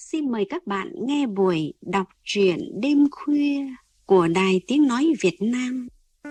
xin mời các bạn nghe buổi đọc truyện đêm khuya của Đài Tiếng Nói Việt Nam.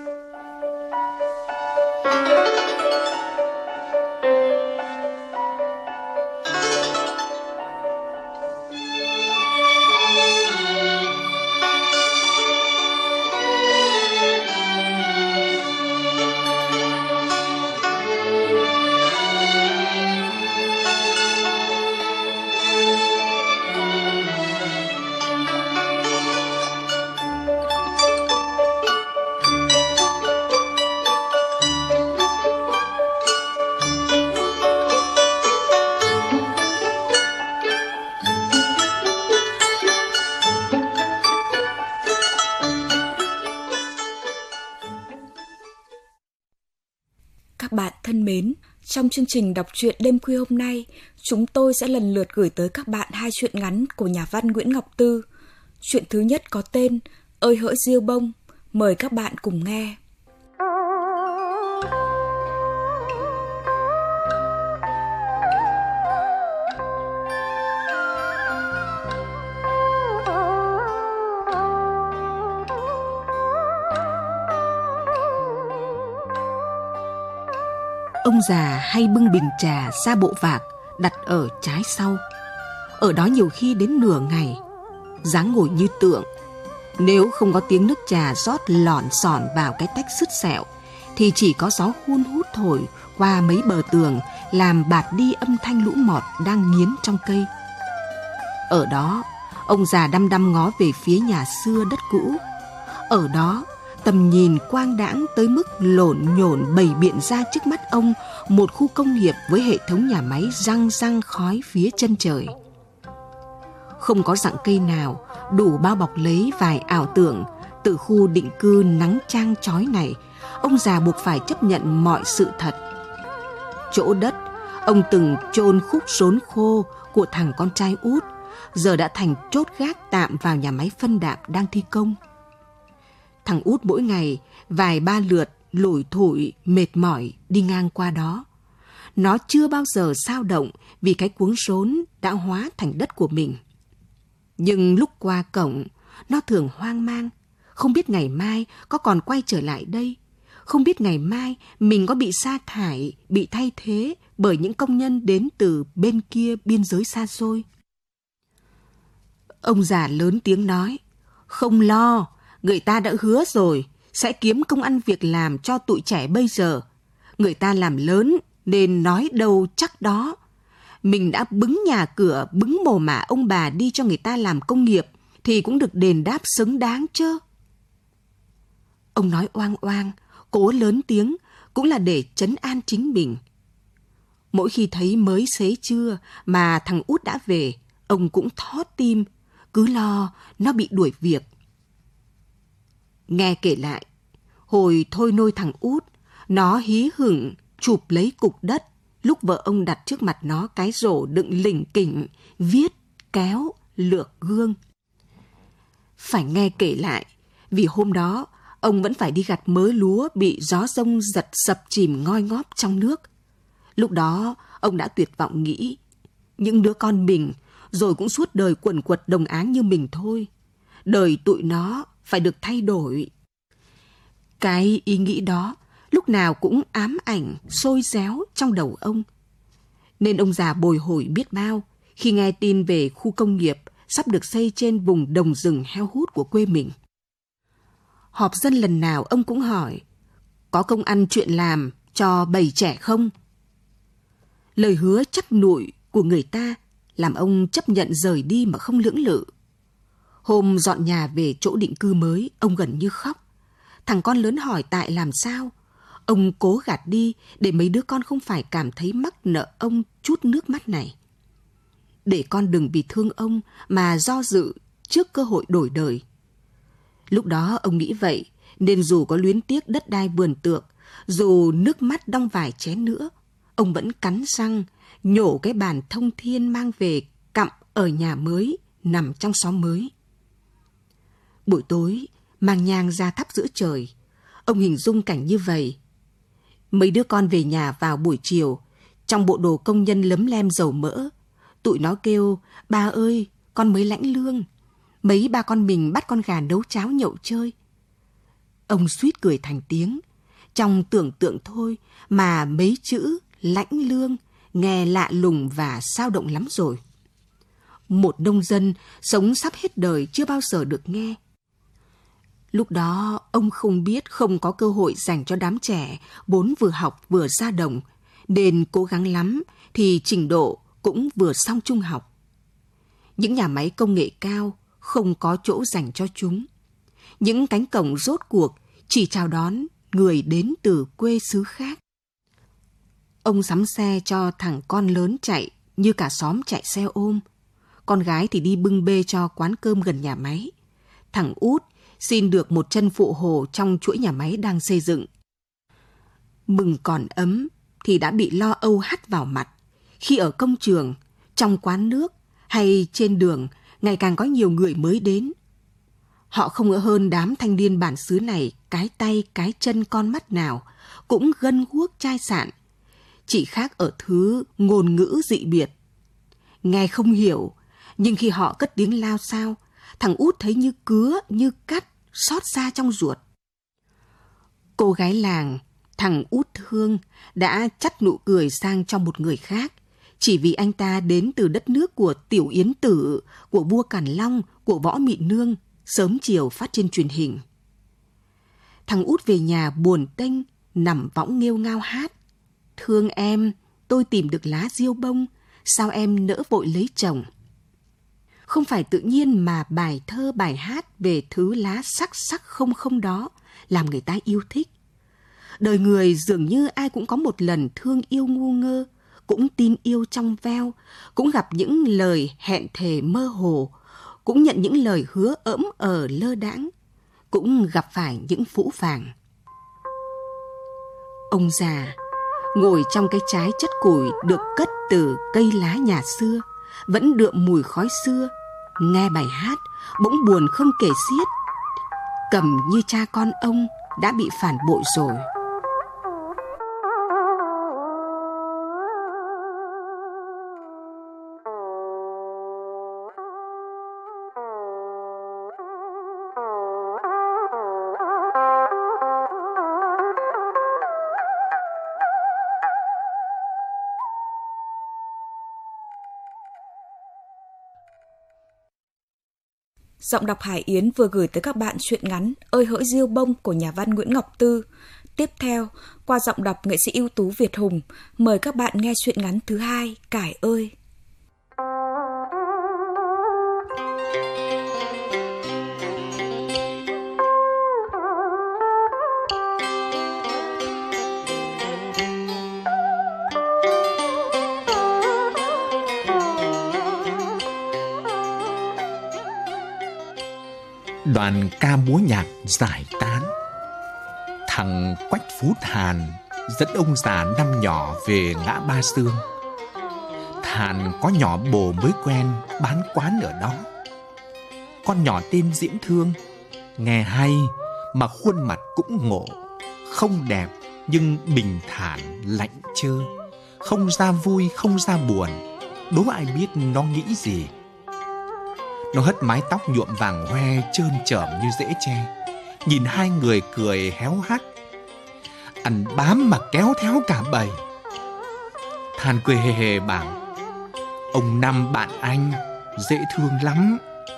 Các bạn thân mến, trong chương trình đọc truyện đêm khuya hôm nay, chúng tôi sẽ lần lượt gửi tới các bạn 2 truyện ngắn của nhà văn Nguyễn Ngọc Tư. Truyện thứ nhất có tên Ơi hỡi diêu bông, mời các bạn cùng nghe. Ông già hay bưng bình trà ra bộ vạc đặt ở trái sau. Ở đó nhiều khi đến nửa ngày, dáng ngồi như tượng. Nếu không có tiếng nước trà rót lỏn xỏn vào cái tách sứt sẹo, thì chỉ có gió hun hút thổi qua mấy bờ tường làm bạt đi âm thanh lũ mọt đang nghiến trong cây. Ở đó, ông già đăm đăm ngó về phía nhà xưa đất cũ. Ở đó, tầm nhìn quang đãng tới mức lộn nhổn bày biện ra trước mắt ông một khu công nghiệp với hệ thống nhà máy răng răng khói phía chân trời. Không có rặng cây nào đủ bao bọc lấy vài ảo tưởng từ khu định cư nắng chang chói này. Ông già buộc phải chấp nhận mọi sự thật. Chỗ đất ông từng chôn khúc rốn khô của thằng con trai út giờ đã thành chốt gác tạm vào nhà máy phân đạm đang thi công. Thằng út mỗi ngày vài ba lượt lủi thủi mệt mỏi đi ngang qua đó. Nó chưa bao giờ xao động vì cái cuống rốn đã hóa thành đất của mình. Nhưng lúc qua cổng, nó thường hoang mang, không biết ngày mai có còn quay trở lại đây, không biết ngày mai mình có bị sa thải, bị thay thế bởi những công nhân đến từ bên kia biên giới xa xôi. Ông già lớn tiếng nói, không lo, người ta đã hứa rồi, sẽ kiếm công ăn việc làm cho tụi trẻ bây giờ. Người ta làm lớn nên nói đâu chắc đó. Mình đã bứng nhà cửa, bứng mồ mả ông bà đi cho người ta làm công nghiệp thì cũng được đền đáp xứng đáng chứ. Ông nói oang oang, cố lớn tiếng cũng là để trấn an chính mình. Mỗi khi thấy mới xế trưa mà thằng út đã về, ông cũng thót tim, cứ lo nó bị đuổi việc. Nghe kể lại, hồi thôi nôi thằng út, nó hí hửng chụp lấy cục đất lúc vợ ông đặt trước mặt nó cái rổ đựng lỉnh kỉnh, viết, kéo, lược gương. Phải nghe kể lại, vì hôm đó ông vẫn phải đi gặt mớ lúa bị gió giông giật sập chìm ngoi ngóp trong nước. Lúc đó ông đã tuyệt vọng nghĩ, những đứa con mình rồi cũng suốt đời quần quật đồng áng như mình thôi. Đời tụi nó phải được thay đổi. Cái ý nghĩ đó lúc nào cũng ám ảnh, sôi réo trong đầu ông. Nên ông già bồi hồi biết bao khi nghe tin về khu công nghiệp sắp được xây trên vùng đồng rừng heo hút của quê mình. Họp dân lần nào ông cũng hỏi, có công ăn chuyện làm cho bầy trẻ không? Lời hứa chắc nụi của người ta làm ông chấp nhận rời đi mà không lưỡng lự. Hôm dọn nhà về chỗ định cư mới, ông gần như khóc. Thằng con lớn hỏi tại làm sao. Ông cố gạt đi để mấy đứa con không phải cảm thấy mắc nợ ông chút nước mắt này. Để con đừng vì thương ông mà do dự trước cơ hội đổi đời. Lúc đó ông nghĩ vậy, nên dù có luyến tiếc đất đai vườn tược, dù nước mắt đong vài chén nữa, ông vẫn cắn răng, nhổ cái bàn thông thiên mang về cặm ở nhà mới, nằm trong xóm mới. Buổi tối, mang nhang ra thắp giữa trời, ông hình dung cảnh như vậy. Mấy đứa con về nhà vào buổi chiều, trong bộ đồ công nhân lấm lem dầu mỡ. Tụi nó kêu, ba ơi, con mới lãnh lương. Mấy ba con mình bắt con gà nấu cháo nhậu chơi. Ông suýt cười thành tiếng. Trong tưởng tượng thôi mà mấy chữ lãnh lương nghe lạ lùng và sao động lắm rồi. Một nông dân sống sắp hết đời chưa bao giờ được nghe. Lúc đó ông không biết không có cơ hội dành cho đám trẻ vốn vừa học vừa ra đồng, nên cố gắng lắm thì trình độ cũng vừa xong trung học. Những nhà máy công nghệ cao không có chỗ dành cho chúng. Những cánh cổng rốt cuộc chỉ chào đón người đến từ quê xứ khác. Ông sắm xe cho thằng con lớn chạy như cả xóm chạy xe ôm. Con gái thì đi bưng bê cho quán cơm gần nhà máy. Thằng út xin được một chân phụ hồ trong chuỗi nhà máy đang xây dựng. Mừng còn ấm thì đã bị lo âu hắt vào mặt khi ở công trường, trong quán nước hay trên đường ngày càng có nhiều người mới đến. Họ không ngỡ hơn đám thanh niên bản xứ này cái tay, cái chân, con mắt nào cũng gân guốc chai sạn, chỉ khác ở thứ ngôn ngữ dị biệt. Nghe không hiểu, nhưng khi họ cất tiếng lao xao, thằng út thấy như cứa, như cắt, xót xa trong ruột. Cô gái làng, thằng út thương, đã chắt nụ cười sang cho một người khác, chỉ vì anh ta đến từ đất nước của Tiểu Yến Tử, của vua Càn Long, của Võ Mị Nương, sớm chiều phát trên truyền hình. Thằng út về nhà buồn tênh, nằm võng nghêu ngao hát. Thương em, tôi tìm được lá diêu bông, sao em nỡ vội lấy chồng? Không phải tự nhiên mà bài thơ bài hát về thứ lá sắc sắc không không đó làm người ta yêu thích. Đời người dường như ai cũng có một lần thương yêu ngu ngơ, cũng tin yêu trong veo, cũng gặp những lời hẹn thề mơ hồ, cũng nhận những lời hứa ỡm lơ đãng, cũng gặp phải những phũ phàng. Ông già ngồi trong cái trái chất củi được cất từ cây lá nhà xưa, vẫn đượm mùi khói xưa, nghe bài hát bỗng buồn không kể xiết. Cầm như cha con ông đã bị phản bội rồi. Giọng đọc Hải Yến vừa gửi tới các bạn truyện ngắn Ơi hỡi diêu bông của nhà văn Nguyễn Ngọc Tư. Tiếp theo, qua giọng đọc nghệ sĩ ưu tú Việt Hùng, mời các bạn nghe truyện ngắn thứ 2, Cải ơi. Đoàn ca múa nhạc giải tán. Thằng Quách Phú Thàn dẫn ông già năm nhỏ về ngã Ba Sương. Thàn có nhỏ bồ mới quen bán quán ở đó. Con nhỏ tên Diễm Thương, nghe hay mà khuôn mặt cũng ngộ, không đẹp nhưng bình thản lạnh trơ, không ra vui không ra buồn, đố ai biết nó nghĩ gì. Nó hất mái tóc nhuộm vàng hoe trơn trởm như rễ tre, nhìn hai người cười héo hắt. Ăn bám mà kéo theo cả bầy. Than cười hề hề bảo: ông Năm bạn anh dễ thương lắm.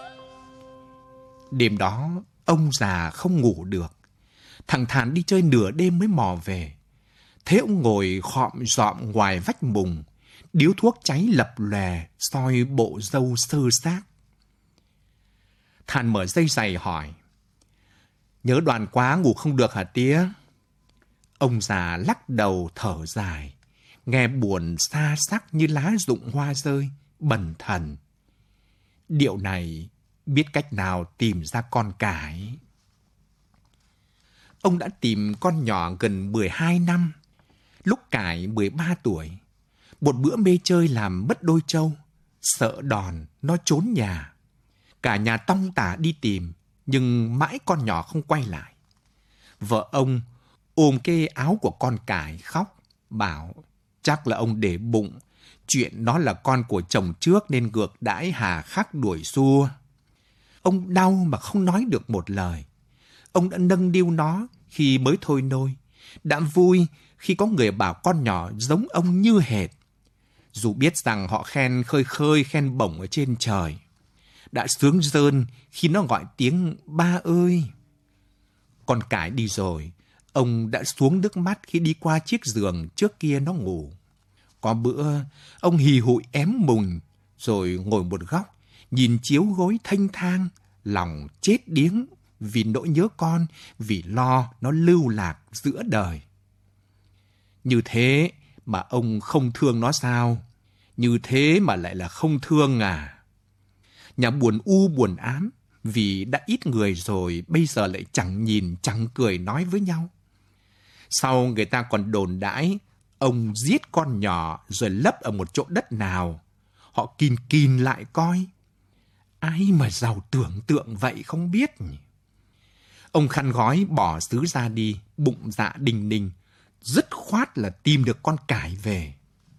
Đêm đó ông già không ngủ được. Thằng Thàn đi chơi nửa đêm mới mò về. Thế ông ngồi khọm dọm ngoài vách mùng, điếu thuốc cháy lập lòe soi bộ râu sơ xác. Thàn mở dây giày hỏi: nhớ Đoàn quá ngủ không được hả tía? Ông già lắc đầu thở dài, nghe buồn xa sắc như lá rụng hoa rơi, bần thần. Điệu này biết cách nào tìm ra con cải. Ông đã tìm con nhỏ gần 12 năm, lúc cải 13 tuổi. Một bữa mê chơi làm mất đôi trâu, sợ đòn nó trốn nhà. Cả nhà tong tả đi tìm, nhưng mãi con nhỏ không quay lại. Vợ ông ôm cái áo của con cải khóc, bảo chắc là ông để bụng, chuyện nó là con của chồng trước nên ngược đãi hà khắc đuổi xua. Ông đau mà không nói được một lời. Ông đã nâng niu nó khi mới thôi nôi, đã vui khi có người bảo con nhỏ giống ông như hệt. Dù biết rằng họ khen khơi khơi, khen bổng ở trên trời. Đã sướng rơn khi nó gọi tiếng ba ơi. Con Cải đi rồi, ông đã xuống nước mắt khi đi qua chiếc giường trước kia nó ngủ. Có bữa, ông hì hụi ém mùng, rồi ngồi một góc, nhìn chiếu gối thênh thang, lòng chết điếng vì nỗi nhớ con, vì lo nó lưu lạc giữa đời. Như thế mà ông không thương nó sao? Như thế mà lại là không thương à? Nhà buồn u buồn ám, vì đã ít người rồi, bây giờ lại chẳng nhìn chẳng cười nói với nhau. Sau người ta còn đồn đãi ông giết con nhỏ rồi lấp ở một chỗ đất nào. Họ kín kín lại coi. Ai mà giàu tưởng tượng vậy không biết. Ông khăn gói bỏ xứ ra đi, bụng dạ đinh ninh, dứt khoát là tìm được con Cải về.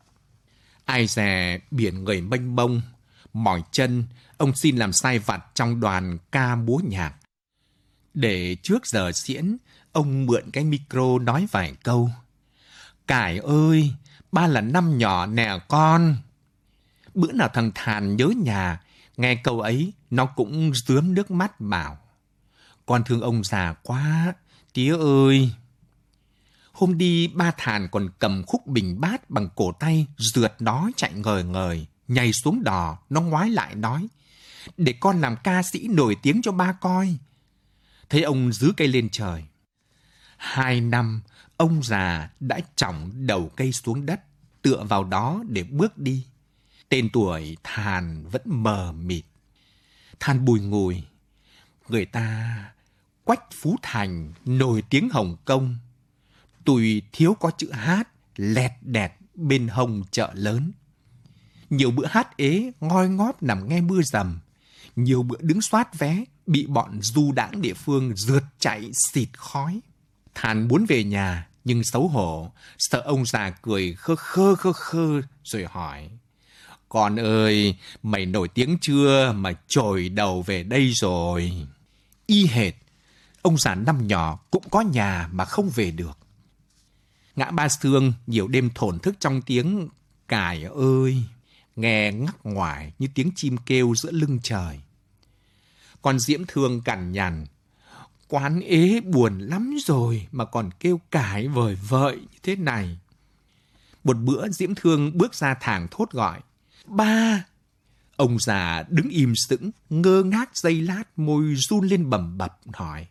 Ai dè biển người mênh mông, mỏi chân, ông xin làm sai vặt trong đoàn ca múa nhạc. Để trước giờ diễn, ông mượn cái micro nói vài câu. Cải ơi, ba là năm nhỏ nè con. Bữa nào thằng Thàn nhớ nhà, nghe câu ấy, nó cũng rướm nước mắt bảo. Con thương ông già quá, tía ơi. Hôm đi ba Thàn còn cầm khúc bình bát bằng cổ tay, rượt nó chạy ngời ngời, nhảy xuống đò, nó ngoái lại nói. Để con làm ca sĩ nổi tiếng cho ba coi. Thấy ông giữ cây lên trời. 2 năm, ông già đã chỏng đầu cây xuống đất, tựa vào đó để bước đi. Tên tuổi Thàn vẫn mờ mịt. Than bùi ngùi. Người ta Quách Phú Thành nổi tiếng Hồng Kông. Tùy thiếu có chữ hát lẹt đẹt bên hông chợ lớn. Nhiều bữa hát ế ngoi ngóp nằm nghe mưa rầm. Nhiều bữa đứng soát vé bị bọn du đãng địa phương rượt chạy xịt khói. Thàn muốn về nhà nhưng xấu hổ, sợ ông già cười khơ khơ rồi hỏi. Con ơi, mày nổi tiếng chưa mà trồi đầu về đây rồi? Y hệt, ông già năm nhỏ cũng có nhà mà không về được. Ngã Ba Sương nhiều đêm thổn thức trong tiếng Cải ơi, nghe ngắc ngoải như tiếng chim kêu giữa lưng trời. Con Diễm Thương cằn nhằn. Quán ế buồn lắm rồi mà còn kêu Cải vời vợi như thế này. Một bữa Diễm Thương bước ra thảng thốt gọi. Ba! Ông già đứng im sững, ngơ ngác giây lát, môi run lên bầm bập hỏi.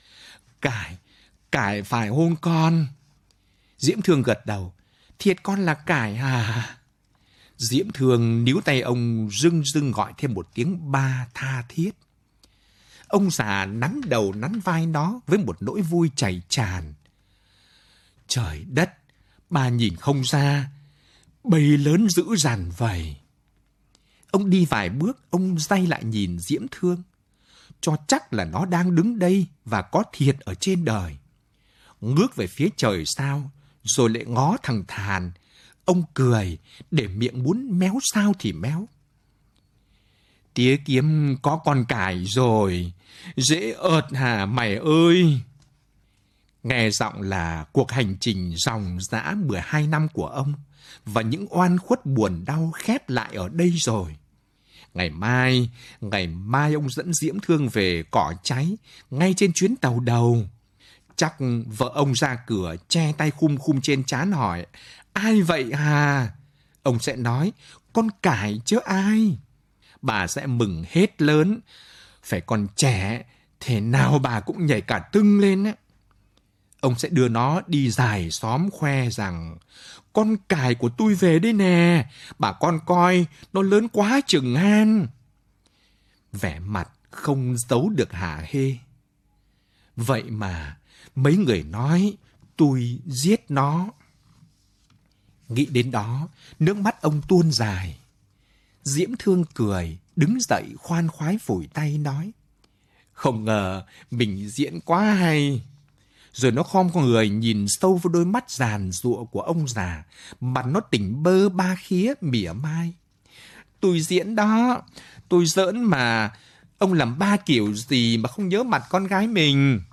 Cải phải hôn con. Diễm Thương gật đầu. Thiệt con là Cải à? Diễm Thương níu tay ông rưng gọi thêm một tiếng ba tha thiết. Ông già nắn đầu nắn vai nó với một nỗi vui chảy tràn. Trời đất, ba nhìn không ra, bầy lớn dữ dằn vậy. Ông đi vài bước, ông day lại nhìn Diễm Thương. Cho chắc là nó đang đứng đây và có thiệt ở trên đời. Ngước về phía trời sao, rồi lại ngó thằng Thàn. Ông cười, để miệng muốn méo sao thì méo. Tía kiếm có con Cải rồi, dễ ợt hả mày ơi. Nghe giọng là cuộc hành trình ròng rã 12 năm của ông và những oan khuất buồn đau khép lại ở đây rồi. Ngày mai ông dẫn Diễm Thương về Cỏ Cháy ngay trên chuyến tàu đầu. Chắc vợ ông ra cửa che tay khum trên trán hỏi, ai vậy à? Ông sẽ nói, con Cải chứ ai? Bà sẽ mừng hết lớn. Phải còn trẻ, thế nào bà cũng nhảy cả tưng lên á. Ông sẽ đưa nó đi dài xóm khoe rằng, con Cải của tôi về đây nè, bà con coi, nó lớn quá chừng han. Vẻ mặt không giấu được hả hê. Vậy mà, mấy người nói, tôi giết nó. Nghĩ đến đó, nước mắt ông tuôn dài. Diễm Thương cười, đứng dậy khoan khoái phủi tay nói. Không ngờ mình diễn quá hay. Rồi nó khom con người nhìn sâu vào đôi mắt giàn giụa của ông già, mặt nó tỉnh bơ ba khía mỉa mai. Tôi diễn đó, tôi giỡn mà, ông làm ba kiểu gì mà không nhớ mặt con gái mình.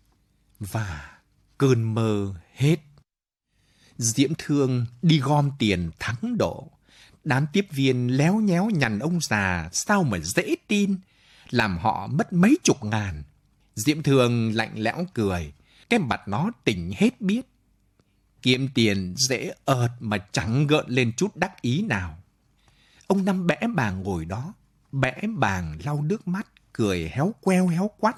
Và cơn mơ hết. Diễm Thương đi gom tiền thắng độ. Đám tiếp viên léo nhéo nhằn ông già sao mà dễ tin, làm họ mất mấy chục ngàn. Diễm Thương lạnh lẽo cười, cái mặt nó tỉnh hết biết. Kiếm tiền dễ ợt mà chẳng gợn lên chút đắc ý nào. Ông Năm bẽ bàng ngồi đó, bẽ bàng lau nước mắt, cười héo queo héo quắt.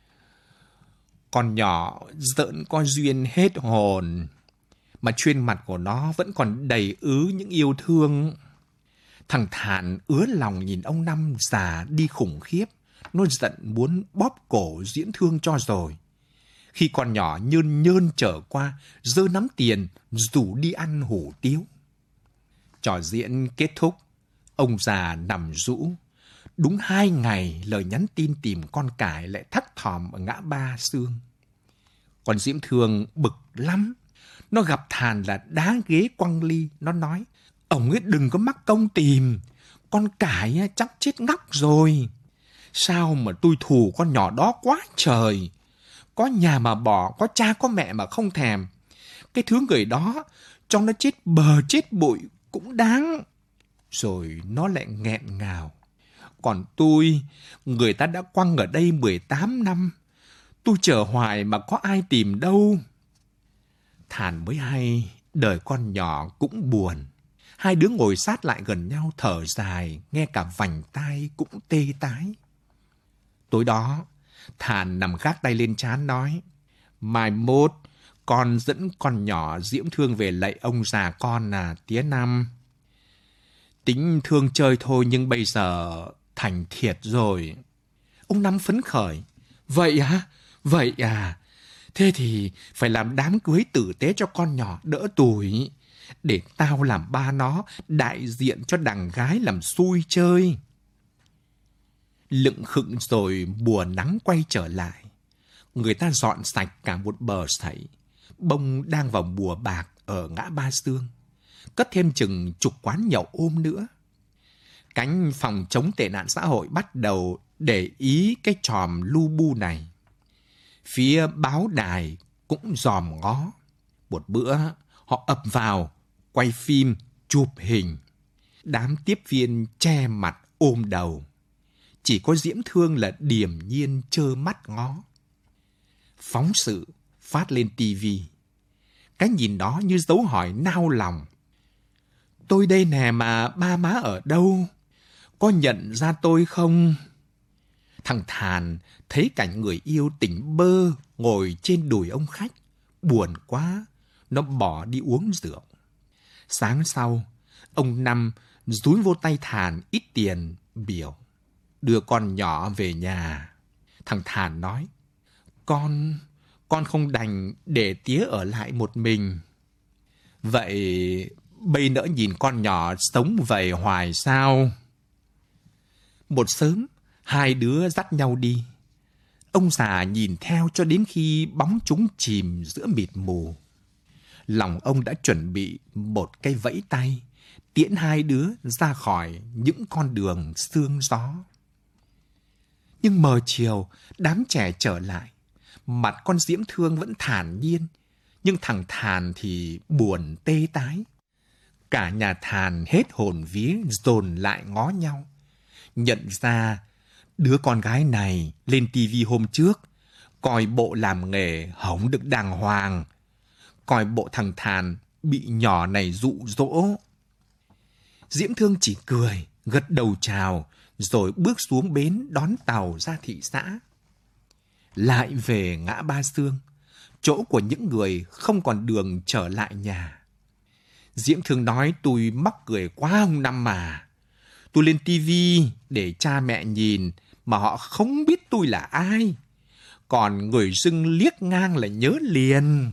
Con nhỏ giỡn có duyên hết hồn, mà trên mặt của nó vẫn còn đầy ứ những yêu thương. Thằng Thàn ứa lòng nhìn ông Năm già đi khủng khiếp. Nó giận muốn bóp cổ Diễm Thương cho rồi. Khi con nhỏ nhơn nhơn trở qua, giơ nắm tiền, rủ đi ăn hủ tiếu. Trò diễn kết thúc, ông già nằm rũ. Đúng 2 ngày, lời nhắn tin tìm con cải lại thắc thòm ở ngã ba Sương. Còn Diễm Thương bực lắm. Nó gặp Thàn là đá ghế quăng ly. Nó nói, ông ấy đừng có mắc công tìm. Con cải chắc chết ngóc rồi. Sao mà tôi thù con nhỏ đó quá trời. Có nhà mà bỏ, có cha có mẹ mà không thèm. Cái thứ người đó, cho nó chết bờ chết bụi cũng đáng. Rồi nó lại nghẹn ngào. Còn tôi, người ta đã quăng ở đây 18 năm. Tôi chờ hoài mà có ai tìm đâu. Thàn mới hay, đời con nhỏ cũng buồn. Hai đứa ngồi sát lại gần nhau thở dài, nghe cả vành tai cũng tê tái. Tối đó, Thàn nằm gác tay lên trán nói, mai mốt, con dẫn con nhỏ Diễm Thương về lạy ông già con à, tía Năm. Tính thương chơi thôi nhưng bây giờ thành thiệt rồi. Ông Năm phấn khởi. Vậy hả? Vậy à? Thế thì phải làm đám cưới tử tế cho con nhỏ đỡ tuổi. Để tao làm ba nó, đại diện cho đằng gái làm xui chơi. Lựng khựng rồi mùa nắng quay trở lại. Người ta dọn sạch cả một bờ sảy. Bông đang vào mùa bạc ở ngã ba Sương. Cất thêm chừng chục quán nhậu ôm nữa. Cánh phòng chống tệ nạn xã hội bắt đầu để ý cái tròm lu bu này. Phía báo đài cũng dòm ngó. Một bữa họ ập vào, quay phim, chụp hình. Đám tiếp viên che mặt ôm đầu. Chỉ có Diễm Thương là điềm nhiên trơ mắt ngó. Phóng sự phát lên tivi. Cái nhìn đó như dấu hỏi nao lòng. Tôi đây nè mà ba má ở đâu? Có nhận ra tôi không? Thằng Thàn thấy cảnh người yêu tỉnh bơ ngồi trên đùi ông khách. Buồn quá, nó bỏ đi uống rượu. Sáng sau, ông Năm dúi vô tay Thàn ít tiền biểu. Đưa con nhỏ về nhà. Thằng Thàn nói, Con không đành để tía ở lại một mình. Vậy bây nỡ nhìn con nhỏ sống vậy hoài sao? Một sớm, hai đứa dắt nhau đi. Ông già nhìn theo cho đến khi bóng chúng chìm giữa mịt mù. Lòng ông đã chuẩn bị một cái vẫy tay, tiễn hai đứa ra khỏi những con đường sương gió. Nhưng mờ chiều, đám trẻ trở lại. Mặt con Diễm Thương vẫn thản nhiên, nhưng thằng Thàn thì buồn tê tái. Cả nhà Thàn hết hồn vía dồn lại ngó nhau. Nhận ra đứa con gái này lên tivi hôm trước, coi bộ làm nghề hổng được đàng hoàng. Coi bộ thằng Thàn bị nhỏ này dụ dỗ. Diễm Thương chỉ cười, gật đầu chào, rồi bước xuống bến đón tàu ra thị xã. Lại về ngã ba Sương, chỗ của những người không còn đường trở lại nhà. Diễm Thương nói tôi mắc cười quá ông Năm mà. Tôi lên tivi để cha mẹ nhìn mà họ không biết tôi là ai. Còn người dưng liếc ngang là nhớ liền.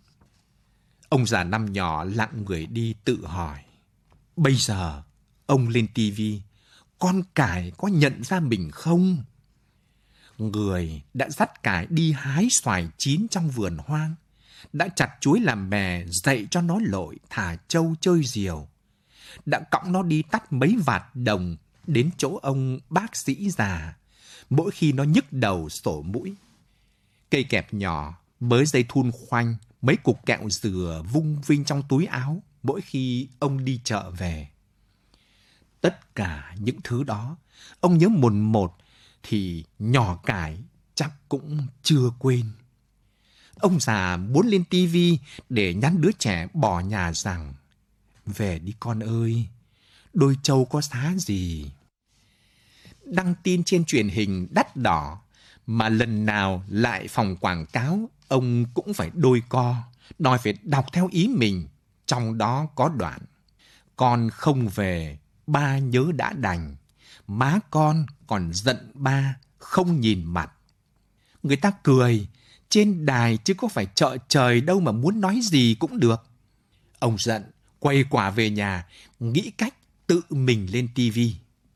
Ông già Năm nhỏ lặng người đi tự hỏi. Bây giờ ông lên tivi, con cải có nhận ra mình không? Người đã dắt cải đi hái xoài chín trong vườn hoang, đã chặt chuối làm bè dạy cho nó lội thả trâu chơi diều, đã cõng nó đi tắt mấy vạt đồng đến chỗ ông bác sĩ già mỗi khi nó nhức đầu sổ mũi. Cây kẹp nhỏ, mới dây thun khoanh, mấy cục kẹo dừa vung vinh trong túi áo mỗi khi ông đi chợ về. Tất cả những thứ đó, ông nhớ mồn một thì nhỏ cải chắc cũng chưa quên. Ông già muốn lên tivi để nhắn đứa trẻ bỏ nhà rằng: về đi con ơi, đôi trâu có xá gì. Đăng tin trên truyền hình đắt đỏ, mà lần nào lại phòng quảng cáo, ông cũng phải đôi co, đòi phải đọc theo ý mình. Trong đó có đoạn: con không về, ba nhớ đã đành, má con còn giận ba không nhìn mặt. Người ta cười, trên đài chứ có phải chợ trời đâu mà muốn nói gì cũng được. Ông giận, quay quả về nhà, nghĩ cách tự mình lên tivi.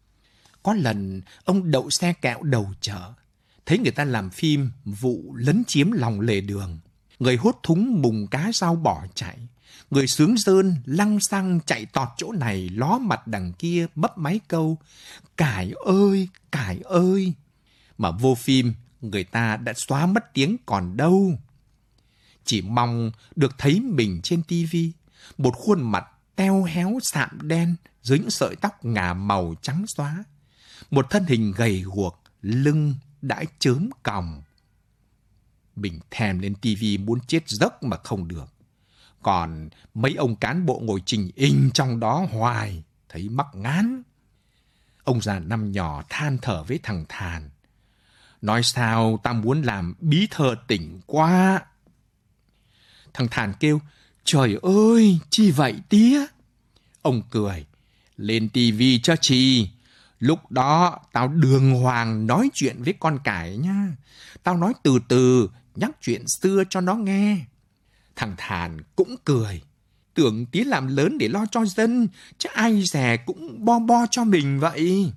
Có lần ông đậu xe kẹo đầu chợ, thấy người ta làm phim vụ lấn chiếm lòng lề đường. Người hốt thúng mùng cá rau bỏ chạy, người sướng rơn lăng xăng chạy tọt chỗ này ló mặt đằng kia bấp máy câu: cải ơi, cải ơi. Mà vô phim người ta đã xóa mất tiếng còn đâu. Chỉ mong được thấy mình trên tivi, một khuôn mặt teo héo sạm đen dưới những sợi tóc ngả màu trắng xóa, một thân hình gầy guộc, lưng đã chớm còng. Mình thèm lên tivi muốn chết giấc mà không được. Còn mấy ông cán bộ ngồi trình in trong đó hoài, thấy mắc ngán. Ông già năm nhỏ than thở với thằng Thàn: nói sao ta muốn làm bí thư tỉnh quá. Thằng Thàn kêu: trời ơi, chi vậy tía? Ông cười: lên tivi cho chi, lúc đó tao đường hoàng nói chuyện với con cải nhá. Tao nói từ từ, nhắc chuyện xưa cho nó nghe. Thằng Thàn cũng cười: tưởng tía làm lớn để lo cho dân, chứ ai dè cũng bo bo cho mình vậy.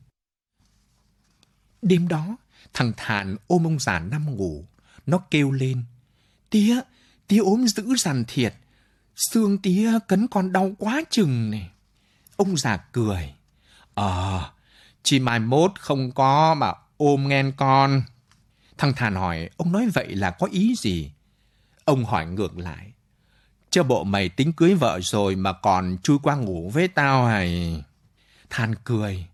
Đêm đó, thằng Thàn ôm ông già nằm ngủ. Nó kêu lên: tía ốm dữ dằn thiệt, xương tía cấn con đau quá chừng này. Ông già cười: chỉ mai mốt không có mà ôm nghe con. Thằng Thàn hỏi ông nói vậy là có ý gì? Ông hỏi ngược lại: chứ bộ mày tính cưới vợ rồi mà còn chui qua ngủ với tao hay? Thàn cười: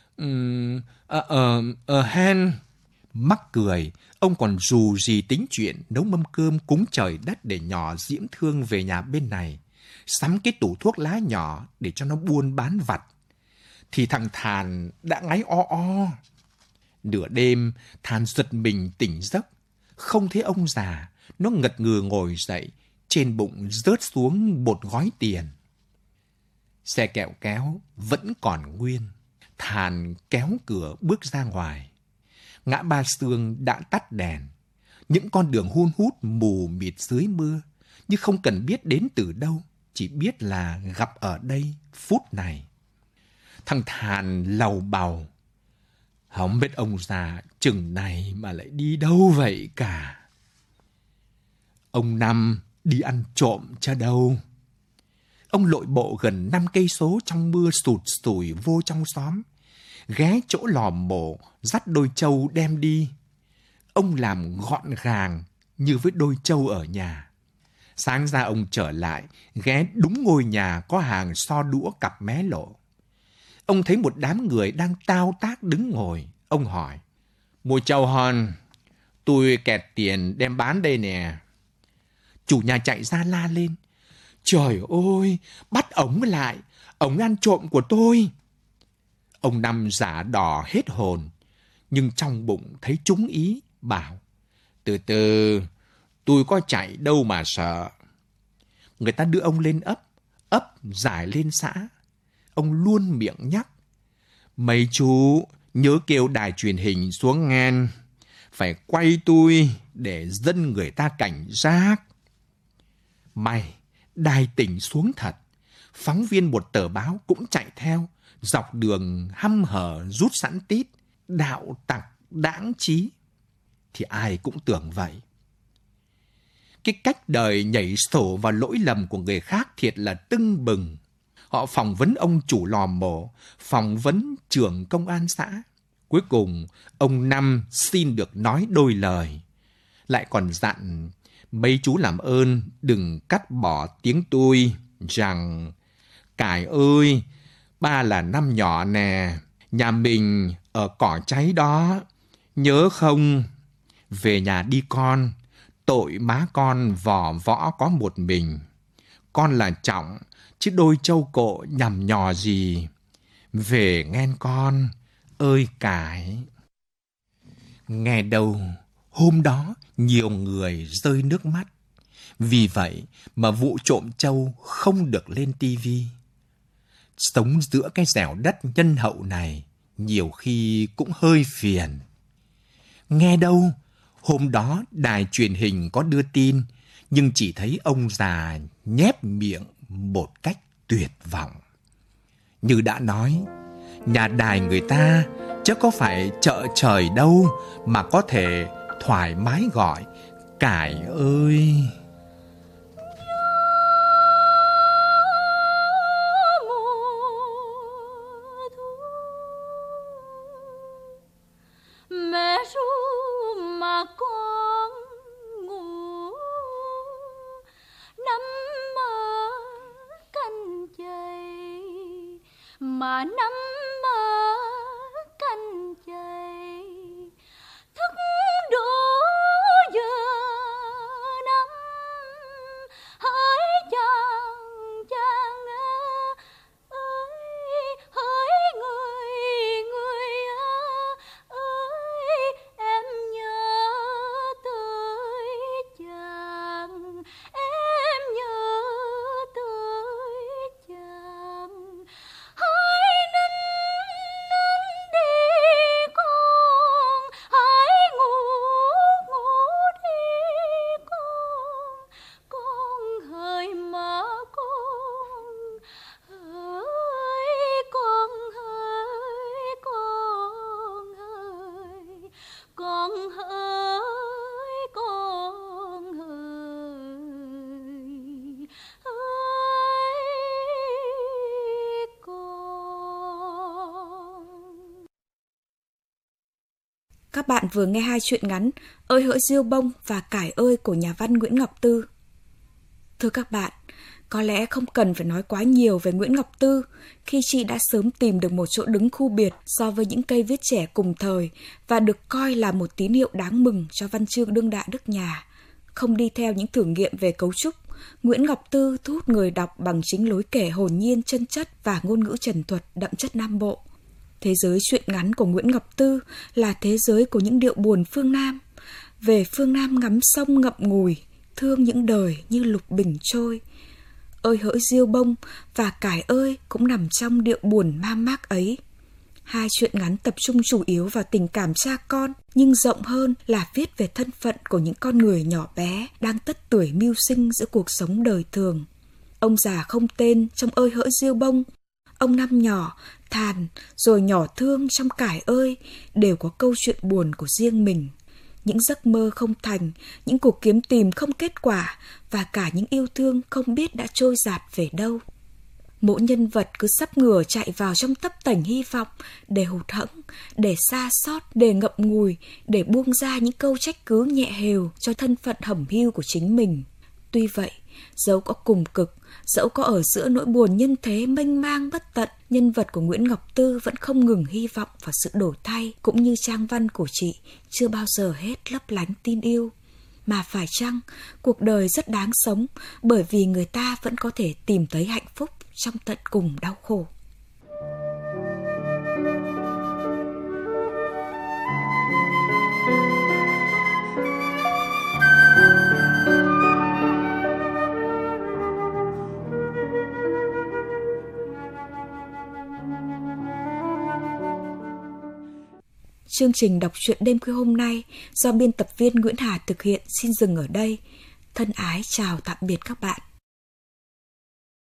hen. Mắc cười, ông còn dù gì tính chuyện nấu mâm cơm cúng trời đất để nhỏ Diễm Thương về nhà bên này, sắm cái tủ thuốc lá nhỏ để cho nó buôn bán vặt. Thì thằng Thàn đã ngáy o o. Nửa đêm, Thàn giật mình tỉnh giấc, không thấy ông già. Nó ngật ngừ ngồi dậy, trên bụng rớt xuống một gói tiền. Xe kẹo kéo vẫn còn nguyên. Thàn kéo cửa bước ra ngoài. Ngã Ba Sương đã tắt đèn. Những con đường hun hút mù mịt dưới mưa, nhưng không cần biết đến từ đâu, chỉ biết là gặp ở đây phút này. Thằng Thàn lầu bầu: không biết ông già chừng này mà lại đi đâu vậy cả. Ông Năm đi ăn trộm cho đâu. Ông lội bộ gần 5 cây số trong mưa sụt sùi vô trong xóm, ghé chỗ lò mổ dắt đôi trâu đem đi. Ông làm gọn gàng như với đôi trâu ở nhà. Sáng ra ông trở lại, ghé đúng ngôi nhà có hàng so đũa cặp mé lộ. Ông thấy một đám người đang tao tác đứng ngồi. Ông hỏi: mua trâu hòn, tôi kẹt tiền đem bán đây nè. Chủ nhà chạy ra la lên: trời ơi, bắt ổng lại, ổng ăn trộm của tôi. Ông Năm giả đỏ hết hồn, nhưng trong bụng thấy trúng ý, bảo: từ từ, tôi có chạy đâu mà sợ. Người ta đưa ông lên ấp giải lên xã. Ông luôn miệng nhắc: mấy chú nhớ kêu đài truyền hình xuống nghe, phải quay tôi để dân người ta cảnh giác. May, đài tỉnh xuống thật. Phóng viên một tờ báo cũng chạy theo, dọc đường hăm hở rút sẵn tít: đạo tặc đãng trí. thì ai cũng tưởng vậy. Cái cách đời nhảy sổ vào lỗi lầm của người khác thiệt là tưng bừng. Họ phỏng vấn ông chủ lò mổ, phỏng vấn trưởng công an xã. Cuối cùng, ông Năm xin được nói đôi lời. Lại còn dặn, mấy chú làm ơn đừng cắt bỏ tiếng tôi, rằng Cải ơi, ba là Năm nhỏ nè, nhà mình ở cỏ cháy đó, nhớ không? Về nhà đi con, tội má con vỏ võ có một mình. Con là Trọng, chứ đôi trâu cộ nhằm nhò gì. Về nghen con, ơi Cải. Nghe đâu, hôm đó nhiều người rơi nước mắt. Vì vậy mà vụ trộm trâu không được lên tivi. Sống giữa cái dẻo đất nhân hậu này nhiều khi cũng hơi phiền. Nghe đâu, hôm đó đài truyền hình có đưa tin, nhưng chỉ thấy ông già nhép miệng một cách tuyệt vọng. Như đã nói, nhà đài người ta chứ có phải chợ trời đâu mà có thể thoải mái gọi Cải ơi. Mẹ ru mà con ngủ, nằm mơ canh chày, mà nằm mơ canh chày, thức đủ giờ năm, hỡi chàng chàng ơi, hỡi người người ơi, em nhớ tới chàng, em nhớ tới chàng. Hãy nín nín đi con, hãy ngủ ngủ đi con hỡi má con, hỡi con, hỡi con, hỡi con, hỡi con, hỡi con. Các bạn vừa nghe hai truyện ngắn Ơi hỡi diêu bông và Cải ơi của nhà văn Nguyễn Ngọc Tư. Thưa các bạn, có lẽ không cần phải nói quá nhiều về Nguyễn Ngọc Tư khi chị đã sớm tìm được một chỗ đứng khu biệt so với những cây viết trẻ cùng thời và được coi là một tín hiệu đáng mừng cho văn chương đương đại nước nhà. Không đi theo những thử nghiệm về cấu trúc, Nguyễn Ngọc Tư thu hút người đọc bằng chính lối kể hồn nhiên chân chất và ngôn ngữ trần thuật đậm chất Nam Bộ. Thế giới truyện ngắn của Nguyễn Ngọc Tư là thế giới của những điệu buồn phương Nam. Về phương Nam ngắm sông ngậm ngùi, thương những đời như lục bình trôi. Ơi hỡi diêu bông và Cải ơi cũng nằm trong điệu buồn mang mác ấy. Hai truyện ngắn tập trung chủ yếu vào tình cảm cha con, nhưng rộng hơn là viết về thân phận của những con người nhỏ bé đang tất tuổi mưu sinh giữa cuộc sống đời thường. Ông già không tên trong Ơi hỡi diêu bông, ông Năm nhỏ, Thàn, rồi nhỏ Thương trong Cải ơi đều có câu chuyện buồn của riêng mình. Những giấc mơ không thành, những cuộc kiếm tìm không kết quả và cả những yêu thương không biết đã trôi dạt về đâu. Mỗi nhân vật cứ sắp ngửa chạy vào trong tấp tành hy vọng để hụt hẫng, để xa xót, để ngậm ngùi, để buông ra những câu trách cứ nhẹ hều cho thân phận hẩm hiu của chính mình. Tuy vậy, dẫu có cùng cực, dẫu có ở giữa nỗi buồn nhân thế mênh mang bất tận, nhân vật của Nguyễn Ngọc Tư vẫn không ngừng hy vọng vào sự đổi thay, cũng như trang văn của chị chưa bao giờ hết lấp lánh tin yêu. Mà phải chăng, cuộc đời rất đáng sống bởi vì người ta vẫn có thể tìm thấy hạnh phúc trong tận cùng đau khổ. Chương trình đọc truyện đêm khuya hôm nay do biên tập viên Nguyễn Hà thực hiện xin dừng ở đây. Thân ái chào tạm biệt các bạn.